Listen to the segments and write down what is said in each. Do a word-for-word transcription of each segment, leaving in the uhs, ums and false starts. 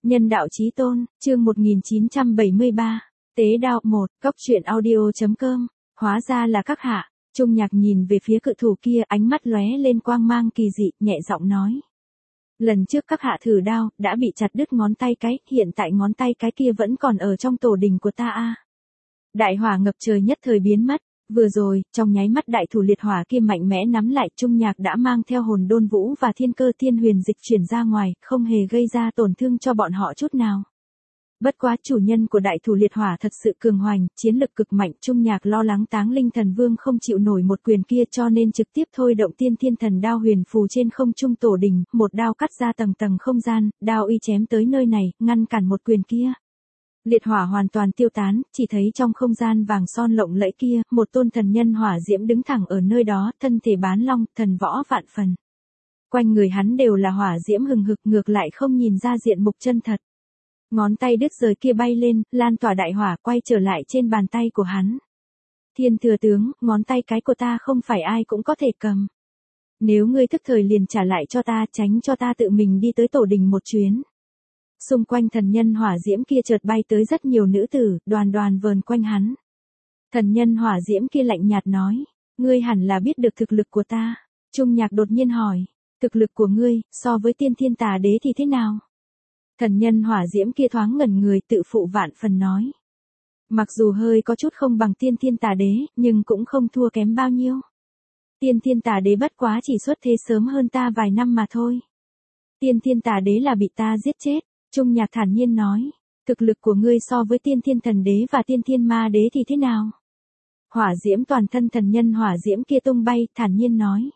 Nhân đạo chí tôn, chương một nghìn chín trăm bảy mươi ba, Tế đạo một, Cóc truyện audio.com, hóa ra là các hạ. Trung Nhạc nhìn về phía cự thủ kia, ánh mắt lóe lên quang mang kỳ dị, nhẹ giọng nói. Lần trước các hạ thử đao, đã bị chặt đứt ngón tay cái, hiện tại ngón tay cái kia vẫn còn ở trong tổ đình của ta a. Đại hỏa ngập trời nhất thời biến mất, vừa rồi, trong nháy mắt đại thủ liệt hỏa kia mạnh mẽ nắm lại, Trung Nhạc đã mang theo hồn đôn vũ và thiên cơ thiên huyền dịch chuyển ra ngoài, không hề gây ra tổn thương cho bọn họ chút nào. Bất quá chủ nhân của đại thủ liệt hỏa thật sự cường hoành, chiến lực cực mạnh, Trung Nhạc lo lắng Táng Linh Thần Vương không chịu nổi một quyền kia cho nên trực tiếp thôi động tiên thiên thần đao huyền phù trên không trung tổ đình, một đao cắt ra tầng tầng không gian, đao uy chém tới nơi này, ngăn cản một quyền kia. Liệt hỏa hoàn toàn tiêu tán, chỉ thấy trong không gian vàng son lộng lẫy kia, một tôn thần nhân hỏa diễm đứng thẳng ở nơi đó, thân thể bán long, thần võ vạn phần. Quanh người hắn đều là hỏa diễm hừng hực, ngược lại không nhìn ra diện mục chân thật. Ngón tay đứt rời kia bay lên, lan tỏa đại hỏa quay trở lại trên bàn tay của hắn. Thiên thừa tướng, ngón tay cái của ta không phải ai cũng có thể cầm. Nếu ngươi thức thời liền trả lại cho ta, tránh cho ta tự mình đi tới tổ đình một chuyến. Xung quanh thần nhân hỏa diễm kia chợt bay tới rất nhiều nữ tử, đoàn đoàn vờn quanh hắn. Thần nhân hỏa diễm kia lạnh nhạt nói, ngươi hẳn là biết được thực lực của ta. Trung Nhạc đột nhiên hỏi, thực lực của ngươi, so với tiên thiên tà đế thì thế nào? Thần nhân hỏa diễm kia thoáng ngẩn người, tự phụ vạn phần nói. Mặc dù hơi có chút không bằng tiên thiên tà đế, nhưng cũng không thua kém bao nhiêu. Tiên thiên tà đế bất quá chỉ xuất thế sớm hơn ta vài năm mà thôi. Tiên thiên tà đế là bị ta giết chết. Trung Nhạc thản nhiên nói, thực lực của ngươi so với tiên thiên thần đế và tiên thiên ma đế thì thế nào? Hỏa diễm toàn thân thần nhân hỏa diễm kia tung bay, thản nhiên nói.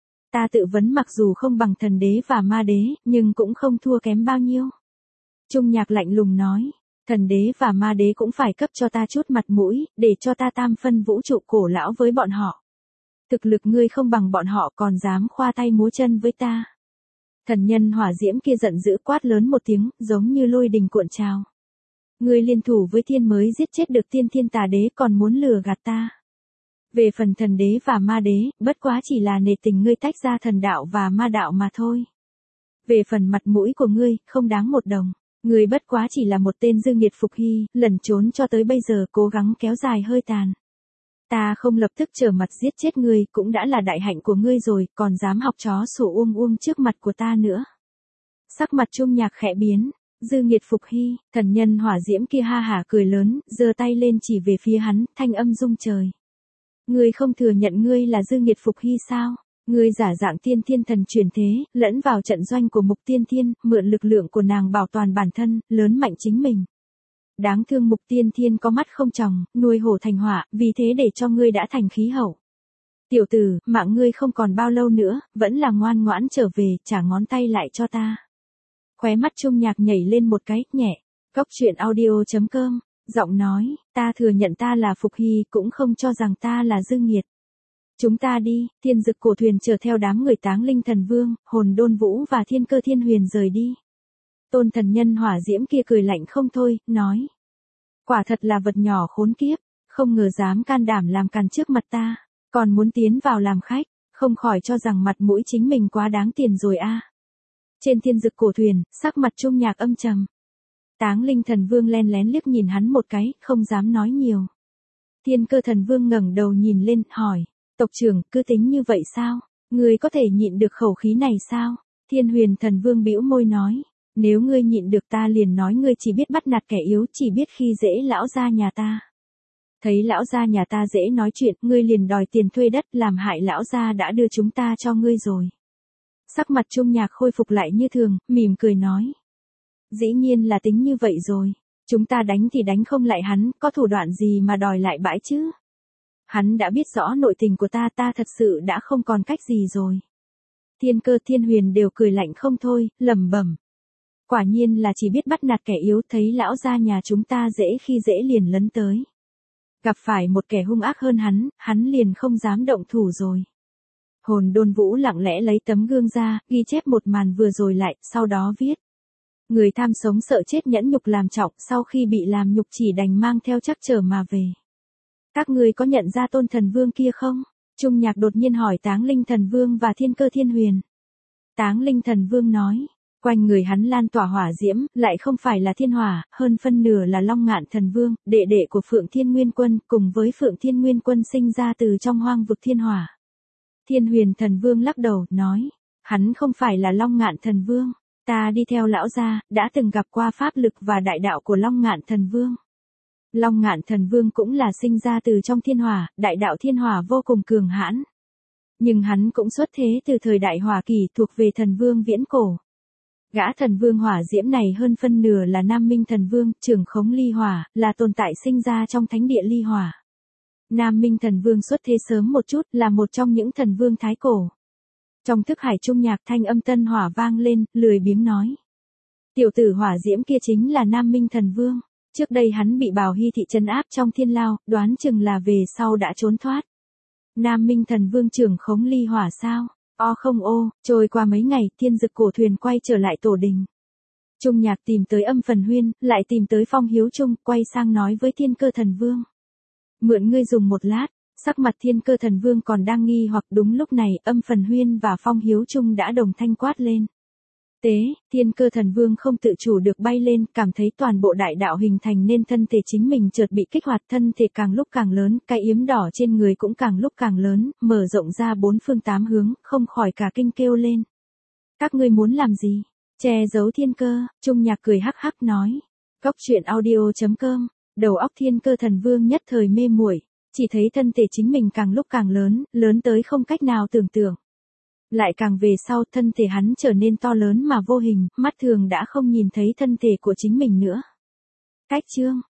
Ta tự vấn mặc dù không bằng thần đế và ma đế, nhưng cũng không thua kém bao nhiêu. Trung Nhạc lạnh lùng nói, thần đế và ma đế cũng phải cấp cho ta chút mặt mũi, để cho ta tam phân vũ trụ cổ lão với bọn họ. Thực lực ngươi không bằng bọn họ còn dám khoa tay múa chân với ta. Thần nhân hỏa diễm kia giận dữ quát lớn một tiếng, giống như lôi đình cuộn trào. Ngươi liên thủ với thiên mới giết chết được tiên thiên tà đế còn muốn lừa gạt ta. Về phần thần đế và ma đế, bất quá chỉ là nể tình ngươi tách ra thần đạo và ma đạo mà thôi. Về phần mặt mũi của ngươi, không đáng một đồng. Ngươi bất quá chỉ là một tên dư nghiệt phục hy, lẩn trốn cho tới bây giờ cố gắng kéo dài hơi tàn. Ta không lập tức trở mặt giết chết ngươi cũng đã là đại hạnh của ngươi rồi, còn dám học chó sủa uông uông trước mặt của ta nữa. Sắc mặt Trung Nhạc khẽ biến, dư nghiệt phục hy, thần nhân hỏa diễm kia ha hả cười lớn, giơ tay lên chỉ về phía hắn, thanh âm rung trời. Ngươi không thừa nhận ngươi là dư nghiệt phục hy sao? Ngươi giả dạng tiên thiên thần truyền thế, lẫn vào trận doanh của Mục Tiên Thiên, mượn lực lượng của nàng bảo toàn bản thân, lớn mạnh chính mình. Đáng thương Mục Tiên Thiên có mắt không tròng, nuôi hổ thành hỏa, vì thế để cho ngươi đã thành khí hậu. Tiểu tử, mạng ngươi không còn bao lâu nữa, vẫn là ngoan ngoãn trở về, trả ngón tay lại cho ta. Khóe mắt Trung Nhạc nhảy lên một cái, nhẹ. Cóc truyện audio.com, giọng nói, ta thừa nhận ta là Phục Hy, cũng không cho rằng ta là dư nghiệt. Chúng ta đi, thiên dực cổ thuyền chở theo đám người Táng Linh Thần Vương, hồn đôn vũ và thiên cơ thiên huyền rời đi. Tôn thần nhân hỏa diễm kia cười lạnh không thôi, nói. Quả thật là vật nhỏ khốn kiếp, không ngờ dám can đảm làm càn trước mặt ta, còn muốn tiến vào làm khách, không khỏi cho rằng mặt mũi chính mình quá đáng tiền rồi a. À. Trên thiên dực cổ thuyền, sắc mặt Trung Nhạc âm trầm. Táng Linh Thần Vương len lén liếc nhìn hắn một cái, không dám nói nhiều. Thiên cơ thần vương ngẩng đầu nhìn lên, hỏi. Tộc trưởng, cứ tính như vậy sao? Ngươi có thể nhịn được khẩu khí này sao? Thiên huyền thần vương bĩu môi nói. Nếu ngươi nhịn được ta liền nói ngươi chỉ biết bắt nạt kẻ yếu, chỉ biết khi dễ lão gia nhà ta. Thấy lão gia nhà ta dễ nói chuyện, ngươi liền đòi tiền thuê đất, làm hại lão gia đã đưa chúng ta cho ngươi rồi. Sắc mặt Trung Nhạc khôi phục lại như thường, mỉm cười nói. Dĩ nhiên là tính như vậy rồi. Chúng ta đánh thì đánh không lại hắn, có thủ đoạn gì mà đòi lại bãi chứ? Hắn đã biết rõ nội tình của ta, ta thật sự đã không còn cách gì rồi. Thiên cơ thiên huyền đều cười lạnh không thôi, lẩm bẩm. Quả nhiên là chỉ biết bắt nạt kẻ yếu, thấy lão gia nhà chúng ta dễ khi dễ liền lấn tới. Gặp phải một kẻ hung ác hơn hắn, hắn liền không dám động thủ rồi. Hồn đôn vũ lặng lẽ lấy tấm gương ra, ghi chép một màn vừa rồi lại, sau đó viết. Người tham sống sợ chết nhẫn nhục làm trọng, sau khi bị làm nhục chỉ đành mang theo trắc trở mà về. Các ngươi có nhận ra tôn thần vương kia không? Trung Nhạc đột nhiên hỏi Táng Linh Thần Vương và Thiên Cơ Thiên Huyền. Táng Linh Thần Vương nói, Quanh người hắn lan tỏa hỏa diễm, lại không phải là thiên hỏa, hơn phân nửa là Long Ngạn Thần Vương, đệ đệ của Phượng Thiên Nguyên Quân, cùng với Phượng Thiên Nguyên Quân sinh ra từ trong hoang vực thiên hỏa. Thiên Huyền Thần Vương lắc đầu, nói, hắn không phải là Long Ngạn Thần Vương, ta đi theo lão gia, đã từng gặp qua pháp lực và đại đạo của Long Ngạn Thần Vương. Long Ngạn Thần Vương cũng là sinh ra từ trong thiên hỏa, đại đạo thiên hỏa vô cùng cường hãn. Nhưng hắn cũng xuất thế từ thời đại hỏa kỳ, thuộc về thần vương viễn cổ. Gã thần vương hỏa diễm này hơn phân nửa là Nam Minh Thần Vương, trưởng khống ly hỏa, là tồn tại sinh ra trong thánh địa ly hỏa. Nam Minh Thần Vương xuất thế sớm một chút, là một trong những thần vương thái cổ. Trong thức hải trung nhạc thanh âm tân hỏa vang lên, lười biếng nói. Tiểu tử hỏa diễm kia chính là Nam Minh Thần Vương. Trước đây hắn bị Bào Hy thị trấn áp trong thiên lao, đoán chừng là về sau đã trốn thoát. Nam Minh Thần Vương trưởng khống ly hỏa sao? O không ô, trôi qua mấy ngày, thiên dực cổ thuyền quay trở lại tổ đình. Trung nhạc tìm tới Âm Phần Huyên, lại tìm tới Phong Hiếu Trung, quay sang nói với Thiên Cơ Thần Vương. Mượn ngươi dùng một lát, sắc mặt Thiên Cơ Thần Vương còn đang nghi hoặc đúng lúc này, Âm Phần Huyên và Phong Hiếu Trung đã đồng thanh quát lên. Tế, Thiên Cơ Thần Vương không tự chủ được bay lên, cảm thấy toàn bộ đại đạo hình thành nên thân thể chính mình chợt bị kích hoạt, thân thể càng lúc càng lớn, cái yếm đỏ trên người cũng càng lúc càng lớn, mở rộng ra bốn phương tám hướng, không khỏi cả kinh kêu lên. Các ngươi muốn làm gì? Che giấu Thiên Cơ, Trung nhạc cười hắc hắc nói. Cốc truyện audio chấm com, đầu óc Thiên Cơ Thần Vương nhất thời mê muội, chỉ thấy thân thể chính mình càng lúc càng lớn, lớn tới không cách nào tưởng tượng. Lại càng về sau, thân thể hắn trở nên to lớn mà vô hình, mắt thường đã không nhìn thấy thân thể của chính mình nữa. Cách chương